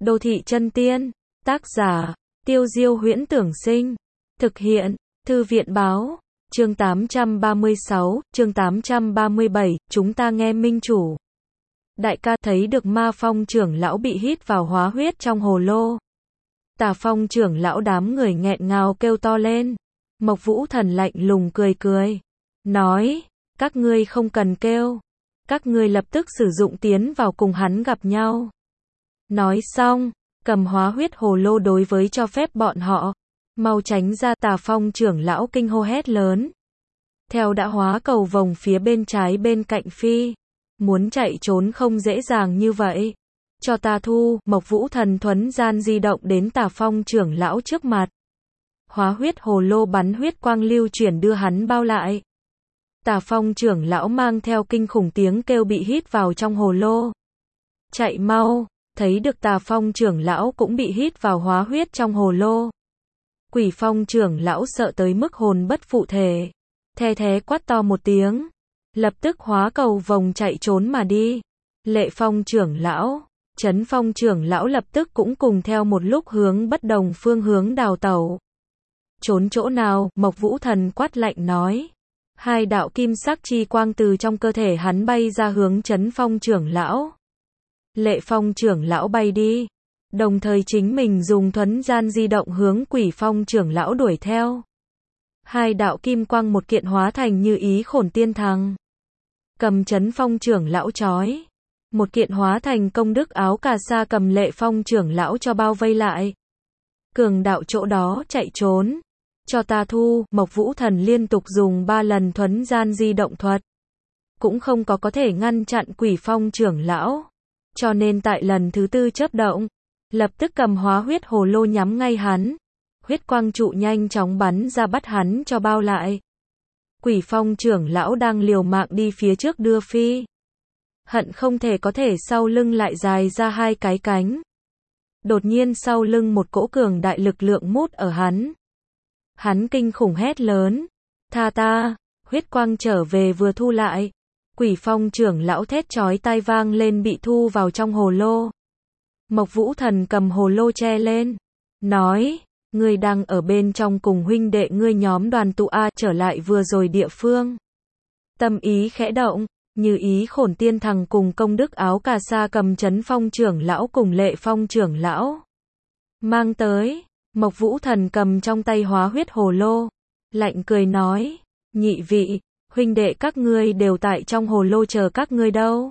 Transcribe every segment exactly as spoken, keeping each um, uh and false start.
Đô thị chân tiên. Tác giả, Tiêu Diêu Huyễn Tưởng Sinh. Thực hiện, Thư viện Báo. Chương tám trăm ba mươi sáu, chương tám trăm ba mươi bảy, chúng ta nghe minh chủ. Đại ca thấy được Ma Phong trưởng lão bị hít vào hóa huyết trong hồ lô. Tà Phong trưởng lão đám người nghẹn ngào kêu to lên. Mộc Vũ Thần lạnh lùng cười cười. Nói, các ngươi không cần kêu. Các ngươi lập tức sử dụng tiến vào cùng hắn gặp nhau. Nói xong, cầm hóa huyết hồ lô đối với cho phép bọn họ. Mau tránh ra. Tà Phong trưởng lão kinh hô hét lớn. Theo đã hóa cầu vồng phía bên trái bên cạnh phi. Muốn chạy trốn không dễ dàng như vậy. Cho ta thu. Mộc Vũ Thần thuấn gian di động đến Tà Phong trưởng lão trước mặt. Hóa huyết hồ lô bắn huyết quang lưu chuyển đưa hắn bao lại. Tà Phong trưởng lão mang theo kinh khủng tiếng kêu bị hít vào trong hồ lô. Chạy mau. Thấy được Tà Phong trưởng lão cũng bị hít vào hóa huyết trong hồ lô. Quỷ Phong trưởng lão sợ tới mức hồn bất phụ thể. The thé quát to một tiếng. Lập tức hóa cầu vồng chạy trốn mà đi. Lệ Phong trưởng lão, Trấn Phong trưởng lão lập tức cũng cùng theo một lúc hướng bất đồng phương hướng đào tẩu. Trốn chỗ nào? Mộc Vũ Thần quát lạnh nói. Hai đạo kim sắc chi quang từ trong cơ thể hắn bay ra hướng Trấn Phong trưởng lão. Lệ Phong trưởng lão bay đi. Đồng thời chính mình dùng thuấn gian di động hướng Quỷ Phong trưởng lão đuổi theo. Hai đạo kim quang một kiện hóa thành như ý khổn tiên thằng. Cầm Trấn Phong trưởng lão trói. Một kiện hóa thành công đức áo cà sa cầm Lệ Phong trưởng lão cho bao vây lại. Cường đạo chỗ đó chạy trốn. Cho ta thu. Mộc Vũ Thần liên tục dùng ba lần thuấn gian di động thuật. Cũng không có có thể ngăn chặn Quỷ Phong trưởng lão. Cho nên tại lần thứ tư chớp động. Lập tức cầm hóa huyết hồ lô nhắm ngay hắn. Huyết quang trụ nhanh chóng bắn ra bắt hắn cho bao lại. Quỷ Phong trưởng lão đang liều mạng đi phía trước đưa phi. Hận không thể có thể sau lưng lại dài ra hai cái cánh. Đột nhiên sau lưng một cỗ cường đại lực lượng mút ở hắn. Hắn kinh khủng hét lớn. Tha ta, huyết quang trở về vừa thu lại. Quỷ Phong trưởng lão thét chói tai vang lên bị thu vào trong hồ lô. Mộc Vũ Thần cầm hồ lô che lên. Nói, ngươi đang ở bên trong cùng huynh đệ ngươi nhóm đoàn tụ A trở lại vừa rồi địa phương. Tâm ý khẽ động, như ý khổn tiên thằng cùng công đức áo cà sa cầm Trấn Phong trưởng lão cùng Lệ Phong trưởng lão. Mang tới, Mộc Vũ Thần cầm trong tay hóa huyết hồ lô. Lạnh cười nói, nhị vị, huynh đệ các ngươi đều tại trong hồ lô chờ các ngươi đâu.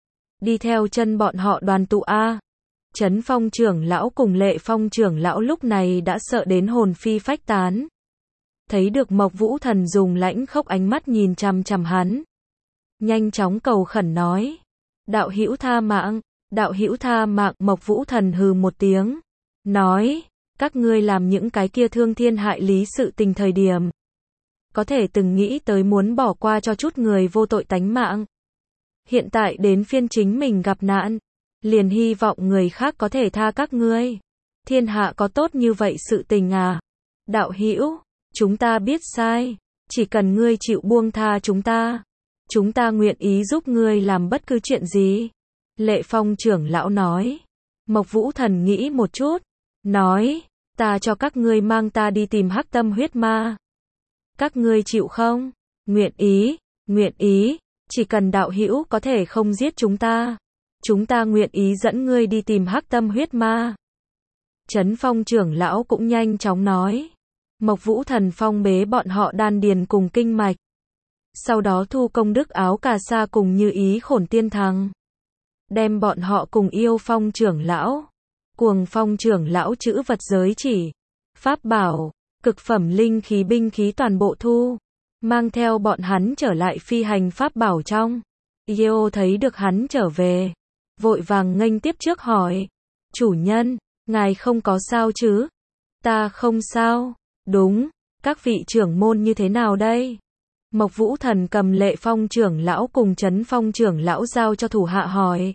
Đi theo chân bọn họ đoàn tụ A. Trấn Phong trưởng lão cùng Lệ Phong trưởng lão lúc này đã sợ đến hồn phi phách tán. Thấy được Mộc Vũ Thần dùng lãnh khốc ánh mắt nhìn chằm chằm hắn. Nhanh chóng cầu khẩn nói. Đạo hữu tha mạng, đạo hữu tha mạng. Mộc Vũ Thần hừ một tiếng. Nói, các ngươi làm những cái kia thương thiên hại lý sự tình thời điểm. Có thể từng nghĩ tới muốn bỏ qua cho chút người vô tội tánh mạng. Hiện tại đến phiên chính mình gặp nạn. Liền hy vọng người khác có thể tha các ngươi. Thiên hạ có tốt như vậy sự tình à? Đạo hữu, chúng ta biết sai. Chỉ cần ngươi chịu buông tha chúng ta. Chúng ta nguyện ý giúp ngươi làm bất cứ chuyện gì. Lệ Phong trưởng lão nói. Mộc Vũ Thần nghĩ một chút. Nói, ta cho các ngươi mang ta đi tìm Hắc Tâm huyết ma. Các ngươi chịu không? Nguyện ý, nguyện ý. Chỉ cần đạo hữu có thể không giết chúng ta. Chúng ta nguyện ý dẫn ngươi đi tìm Hắc Tâm huyết ma. Trấn Phong trưởng lão cũng nhanh chóng nói. Mộc Vũ Thần phong bế bọn họ đan điền cùng kinh mạch. Sau đó thu công đức áo cà sa cùng như ý khổn tiên thằng. Đem bọn họ cùng yêu Phong trưởng lão. Cuồng Phong trưởng lão chữ vật giới chỉ. Pháp bảo, cực phẩm linh khí binh khí toàn bộ thu. Mang theo bọn hắn trở lại phi hành pháp bảo trong. Yêu thấy được hắn trở về. Vội vàng nghênh tiếp trước hỏi. Chủ nhân, ngài không có sao chứ? Ta không sao. Đúng, các vị trưởng môn như thế nào đây? Mộc Vũ Thần cầm Lệ Phong trưởng lão cùng Trấn Phong trưởng lão giao cho thủ hạ hỏi.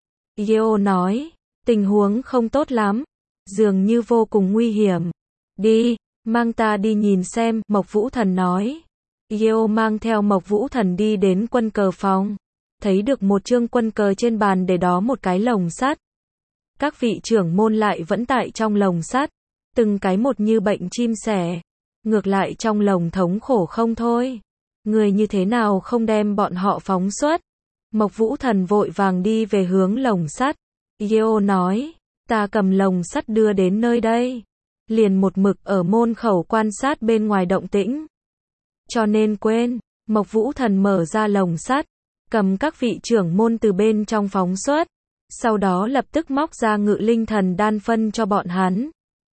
Yêu nói, tình huống không tốt lắm. Dường như vô cùng nguy hiểm. Đi, mang ta đi nhìn xem. Mộc Vũ Thần nói. Yêu mang theo Mộc Vũ Thần đi đến quân cờ phòng. Thấy được một chương quân cờ trên bàn để đó một cái lồng sắt. Các vị trưởng môn lại vẫn tại trong lồng sắt, từng cái một như bệnh chim sẻ, ngược lại trong lồng thống khổ không thôi. Người như thế nào không đem bọn họ phóng xuất? Mộc Vũ Thần vội vàng đi về hướng lồng sắt. Yeo nói, ta cầm lồng sắt đưa đến nơi đây, liền một mực ở môn khẩu quan sát bên ngoài động tĩnh. Cho nên quên, Mộc Vũ Thần mở ra lồng sắt, cầm các vị trưởng môn từ bên trong phóng xuất, sau đó lập tức móc ra ngự linh thần đan phân cho bọn hắn.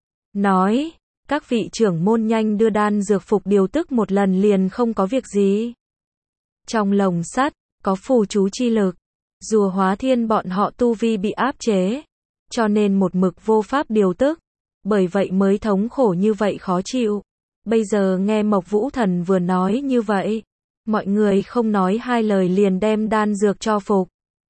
Nói, các vị trưởng môn nhanh đưa đan dược phục điều tức một lần liền không có việc gì. Trong lồng sắt, có phù chú chi lực, rùa hóa thiên bọn họ tu vi bị áp chế, cho nên một mực vô pháp điều tức, bởi vậy mới thống khổ như vậy khó chịu. Bây giờ nghe Mộc Vũ Thần vừa nói như vậy, mọi người không nói hai lời liền đem đan dược cho phục.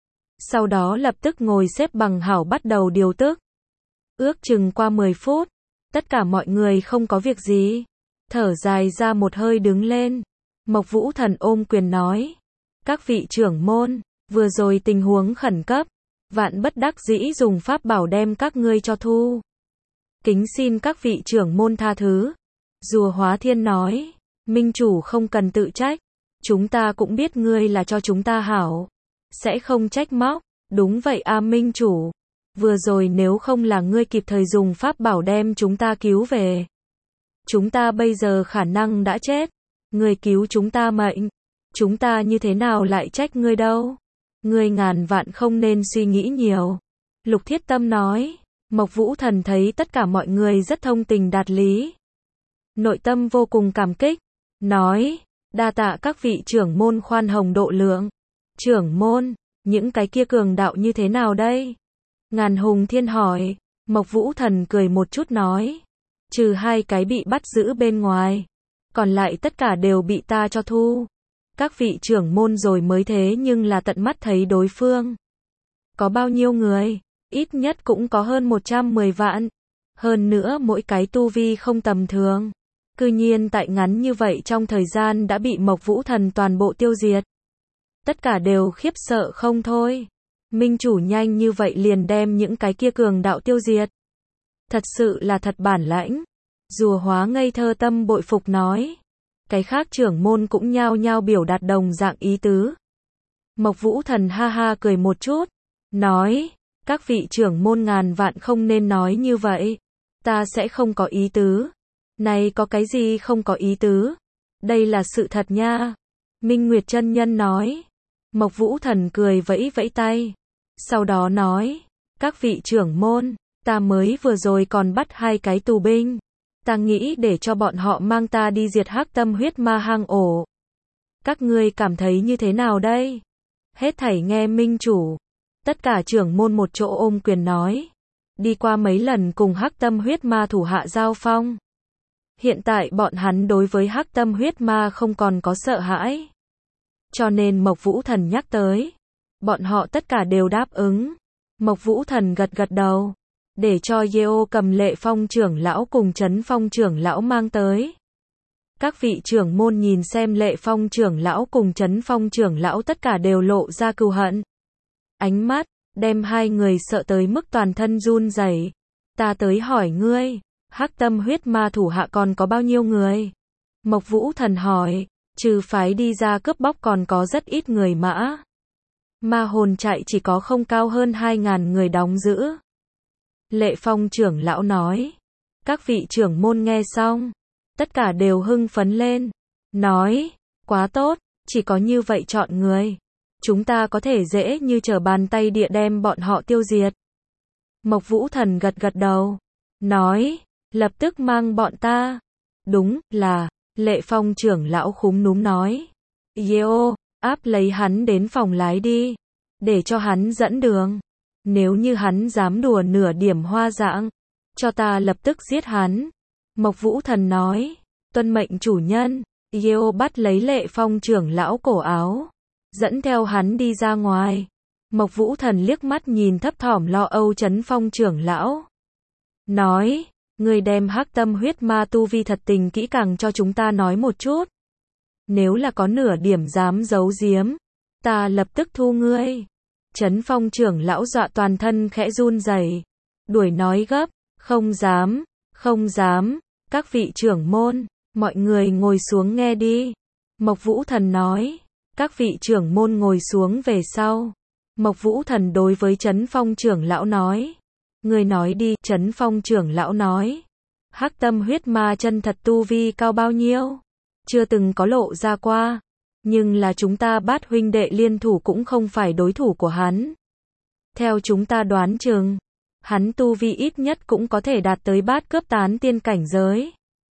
Sau đó lập tức ngồi xếp bằng hảo bắt đầu điều tức. Ước chừng qua mười phút, tất cả mọi người không có việc gì, thở dài ra một hơi đứng lên. Mộc Vũ Thần ôm quyền nói, các vị trưởng môn, vừa rồi tình huống khẩn cấp, vạn bất đắc dĩ dùng pháp bảo đem các ngươi cho thu. Kính xin các vị trưởng môn tha thứ. Rùa hóa thiên nói, minh chủ không cần tự trách, chúng ta cũng biết ngươi là cho chúng ta hảo, sẽ không trách móc. Đúng vậy a minh chủ, vừa rồi nếu không là ngươi kịp thời dùng pháp bảo đem chúng ta cứu về, chúng ta bây giờ khả năng đã chết. Ngươi cứu chúng ta mệnh, chúng ta như thế nào lại trách ngươi đâu. Ngươi ngàn vạn không nên suy nghĩ nhiều. Lục Thiết Tâm nói. Mộc Vũ Thần thấy tất cả mọi người rất thông tình đạt lý, nội tâm vô cùng cảm kích, nói, đa tạ các vị trưởng môn khoan hồng độ lượng. Trưởng môn, những cái kia cường đạo như thế nào đây? Ngàn Hùng Thiên hỏi. Mộc Vũ Thần cười một chút nói, trừ hai cái bị bắt giữ bên ngoài, còn lại tất cả đều bị ta cho thu. Các vị trưởng môn rồi mới thế nhưng là tận mắt thấy đối phương. Có bao nhiêu người? Ít nhất cũng có hơn một trăm mười vạn. Hơn nữa mỗi cái tu vi không tầm thường. Cư nhiên tại ngắn như vậy trong thời gian đã bị Mộc Vũ Thần toàn bộ tiêu diệt. Tất cả đều khiếp sợ không thôi. Minh chủ nhanh như vậy liền đem những cái kia cường đạo tiêu diệt. Thật sự là thật bản lãnh. Rùa hóa ngây thơ tâm bội phục nói. Cái khác trưởng môn cũng nhao nhao biểu đạt đồng dạng ý tứ. Mộc Vũ Thần ha ha cười một chút, nói, các vị trưởng môn ngàn vạn không nên nói như vậy, ta sẽ không có ý tứ. Này có cái gì không có ý tứ? Đây là sự thật nha. Minh Nguyệt chân nhân nói. Mộc Vũ Thần cười vẫy vẫy tay, sau đó nói, các vị trưởng môn, ta mới vừa rồi còn bắt hai cái tù binh. Ta nghĩ để cho bọn họ mang ta đi diệt Hắc Tâm huyết ma hang ổ. Các ngươi cảm thấy như thế nào đây? Hết thảy nghe minh chủ. Tất cả trưởng môn một chỗ ôm quyền nói. Đi qua mấy lần cùng Hắc Tâm huyết ma thủ hạ giao phong. Hiện tại bọn hắn đối với Hắc Tâm huyết ma không còn có sợ hãi. Cho nên Mộc Vũ Thần nhắc tới. Bọn họ tất cả đều đáp ứng. Mộc Vũ Thần gật gật đầu. Để cho Yeo cầm Lệ Phong trưởng lão cùng Trấn Phong trưởng lão mang tới. Các vị trưởng môn nhìn xem Lệ Phong trưởng lão cùng Trấn Phong trưởng lão tất cả đều lộ ra cừu hận. Ánh mắt, đem hai người sợ tới mức toàn thân run rẩy. Ta tới hỏi ngươi, Hắc Tâm huyết ma thủ hạ còn có bao nhiêu người? Mộc Vũ Thần hỏi, trừ phái đi ra cướp bóc còn có rất ít người mã. Ma hồn trại chỉ có không cao hơn hai ngàn người đóng giữ. Lệ Phong trưởng lão nói. Các vị trưởng môn nghe xong, tất cả đều hưng phấn lên, nói, quá tốt, chỉ có như vậy chọn người, chúng ta có thể dễ như trở bàn tay địa đem bọn họ tiêu diệt. Mộc Vũ Thần gật gật đầu, nói, lập tức mang bọn ta. Đúng là, Lệ Phong trưởng lão khúm núm nói, Yeo, áp lấy hắn đến phòng lái đi, để cho hắn dẫn đường. Nếu như hắn dám đùa nửa điểm hoa dạng, cho ta lập tức giết hắn. Mộc Vũ Thần nói, tuân mệnh chủ nhân. Yeo bắt lấy Lệ Phong trưởng lão cổ áo, dẫn theo hắn đi ra ngoài. Mộc Vũ Thần liếc mắt nhìn thấp thỏm lo âu Trấn Phong trưởng lão, nói, ngươi đem Hắc Tâm huyết ma tu vi thật tình kỹ càng cho chúng ta nói một chút. Nếu là có nửa điểm dám giấu giếm, ta lập tức thu ngươi. Trấn Phong trưởng lão dọa toàn thân khẽ run rẩy, đuổi nói gấp, không dám, không dám, các vị trưởng môn, mọi người ngồi xuống nghe đi. Mộc Vũ Thần nói, các vị trưởng môn ngồi xuống về sau. Mộc Vũ Thần đối với Trấn Phong trưởng lão nói, người nói đi. Trấn Phong trưởng lão nói, Hắc Tâm huyết ma chân thật tu vi cao bao nhiêu? Chưa từng có lộ ra qua, nhưng là chúng ta Bát huynh đệ liên thủ cũng không phải đối thủ của hắn. Theo chúng ta đoán chừng, hắn tu vi ít nhất cũng có thể đạt tới bát cướp tán tiên cảnh giới.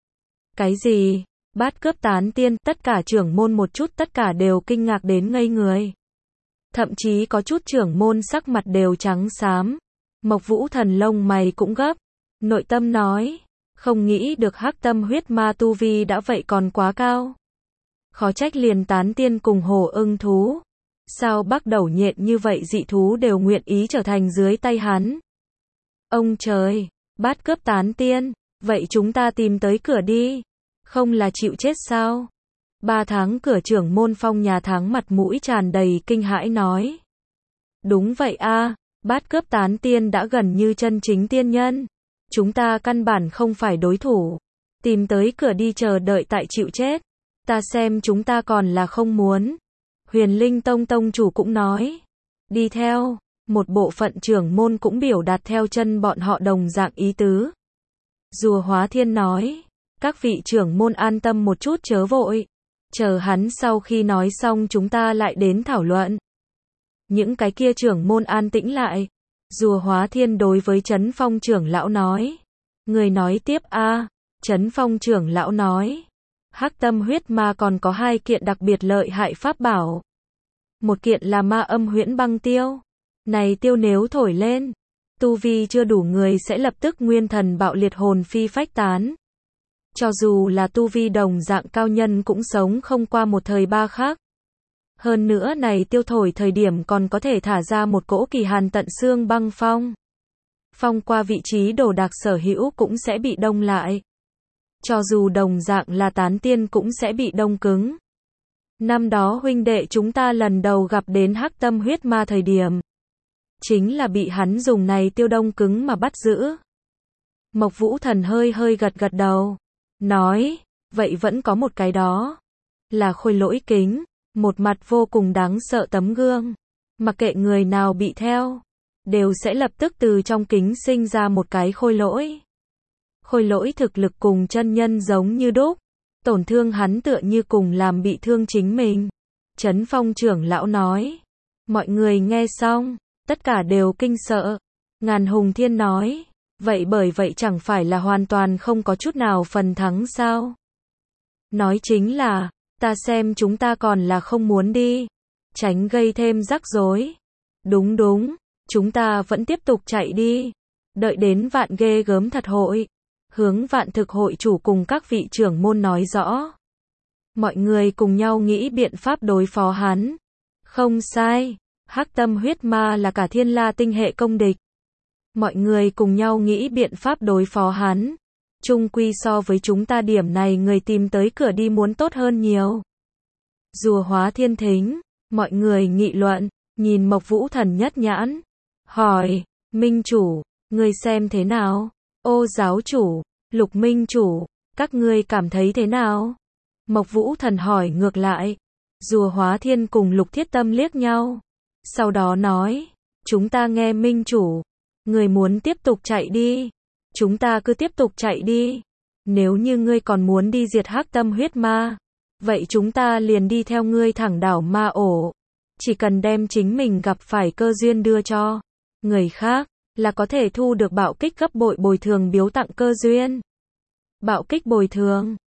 Cái gì? Bát cướp tán tiên? Tất cả trưởng môn một chút tất cả đều kinh ngạc đến ngây người. Thậm chí có chút trưởng môn sắc mặt đều trắng xám. Mộc Vũ Thần lông mày cũng gấp, nội tâm nói, không nghĩ được Hắc Tâm huyết ma tu vi đã vậy còn quá cao. Khó trách liền tán tiên cùng hồ ưng thú. Sao Bắc Đầu Nhện như vậy dị thú đều nguyện ý trở thành dưới tay hắn? Ông trời, bát cướp tán tiên, vậy chúng ta tìm tới cửa đi. Không là chịu chết sao? Ba tháng cửa trưởng môn Phong nhà Tháng mặt mũi tràn đầy kinh hãi nói. Đúng vậy a, bát cướp tán tiên đã gần như chân chính tiên nhân. Chúng ta căn bản không phải đối thủ. Tìm tới cửa đi chờ đợi tại chịu chết. Ta xem chúng ta còn là không muốn. Huyền Linh Tông tông chủ cũng nói. Đi theo, một bộ phận trưởng môn cũng biểu đạt theo chân bọn họ đồng dạng ý tứ. Rùa Hóa Thiên nói, các vị trưởng môn an tâm một chút chớ vội. Chờ hắn sau khi nói xong chúng ta lại đến thảo luận. Những cái kia trưởng môn an tĩnh lại. Rùa Hóa Thiên đối với Trấn Phong trưởng lão nói. Người nói tiếp a. Trấn Phong trưởng lão nói. Hắc Tâm huyết ma còn có hai kiện đặc biệt lợi hại pháp bảo. Một kiện là ma âm huyễn băng tiêu. Này tiêu nếu thổi lên, tu vi chưa đủ người sẽ lập tức nguyên thần bạo liệt hồn phi phách tán. Cho dù là tu vi đồng dạng cao nhân cũng sống không qua một thời ba khắc. Hơn nữa này tiêu thổi thời điểm còn có thể thả ra một cỗ kỳ hàn tận xương băng phong. Phong qua vị trí đồ đạc sở hữu cũng sẽ bị đông lại. Cho dù đồng dạng là tán tiên cũng sẽ bị đông cứng. Năm đó huynh đệ chúng ta lần đầu gặp đến Hắc Tâm huyết ma thời điểm. Chính là bị hắn dùng này tiêu đông cứng mà bắt giữ. Mộc Vũ Thần hơi hơi gật gật đầu. Nói, vậy vẫn có một cái đó. Là khôi lỗi kính. Một mặt vô cùng đáng sợ tấm gương. Mặc kệ người nào bị theo. Đều sẽ lập tức từ trong kính sinh ra một cái khôi lỗi. Khôi lỗi thực lực cùng chân nhân giống như đúc. Tổn thương hắn tựa như cùng làm bị thương chính mình. Trấn Phong trưởng lão nói. Mọi người nghe xong, tất cả đều kinh sợ. Ngàn Hùng Thiên nói. Vậy bởi vậy chẳng phải là hoàn toàn không có chút nào phần thắng sao? Nói chính là, ta xem chúng ta còn là không muốn đi. Tránh gây thêm rắc rối. Đúng đúng, chúng ta vẫn tiếp tục chạy đi. Đợi đến vạn ghê gớm thật hội. Hướng vạn thực hội chủ cùng các vị trưởng môn nói rõ. Mọi người cùng nhau nghĩ biện pháp đối phó hắn. Không sai, Hắc Tâm huyết ma là cả Thiên La tinh hệ công địch. Mọi người cùng nhau nghĩ biện pháp đối phó hắn. Chung quy so với chúng ta điểm này người tìm tới cửa đi muốn tốt hơn nhiều. Rùa Hóa Thiên thính, mọi người nghị luận, nhìn Mộc Vũ Thần nhất nhãn. Hỏi, Minh chủ, người xem thế nào? Ô giáo chủ, Lục Minh chủ, các ngươi cảm thấy thế nào? Mộc Vũ Thần hỏi ngược lại. Rùa Hóa Thiên cùng Lục Thiết Tâm liếc nhau. Sau đó nói, chúng ta nghe Minh chủ. Người muốn tiếp tục chạy đi. Chúng ta cứ tiếp tục chạy đi. Nếu như ngươi còn muốn đi diệt Hắc Tâm huyết ma. Vậy chúng ta liền đi theo ngươi thẳng đảo ma ổ. Chỉ cần đem chính mình gặp phải cơ duyên đưa cho người khác. Là có thể thu được bạo kích gấp bội bồi thường biếu tặng cơ duyên. Bạo kích bồi thường.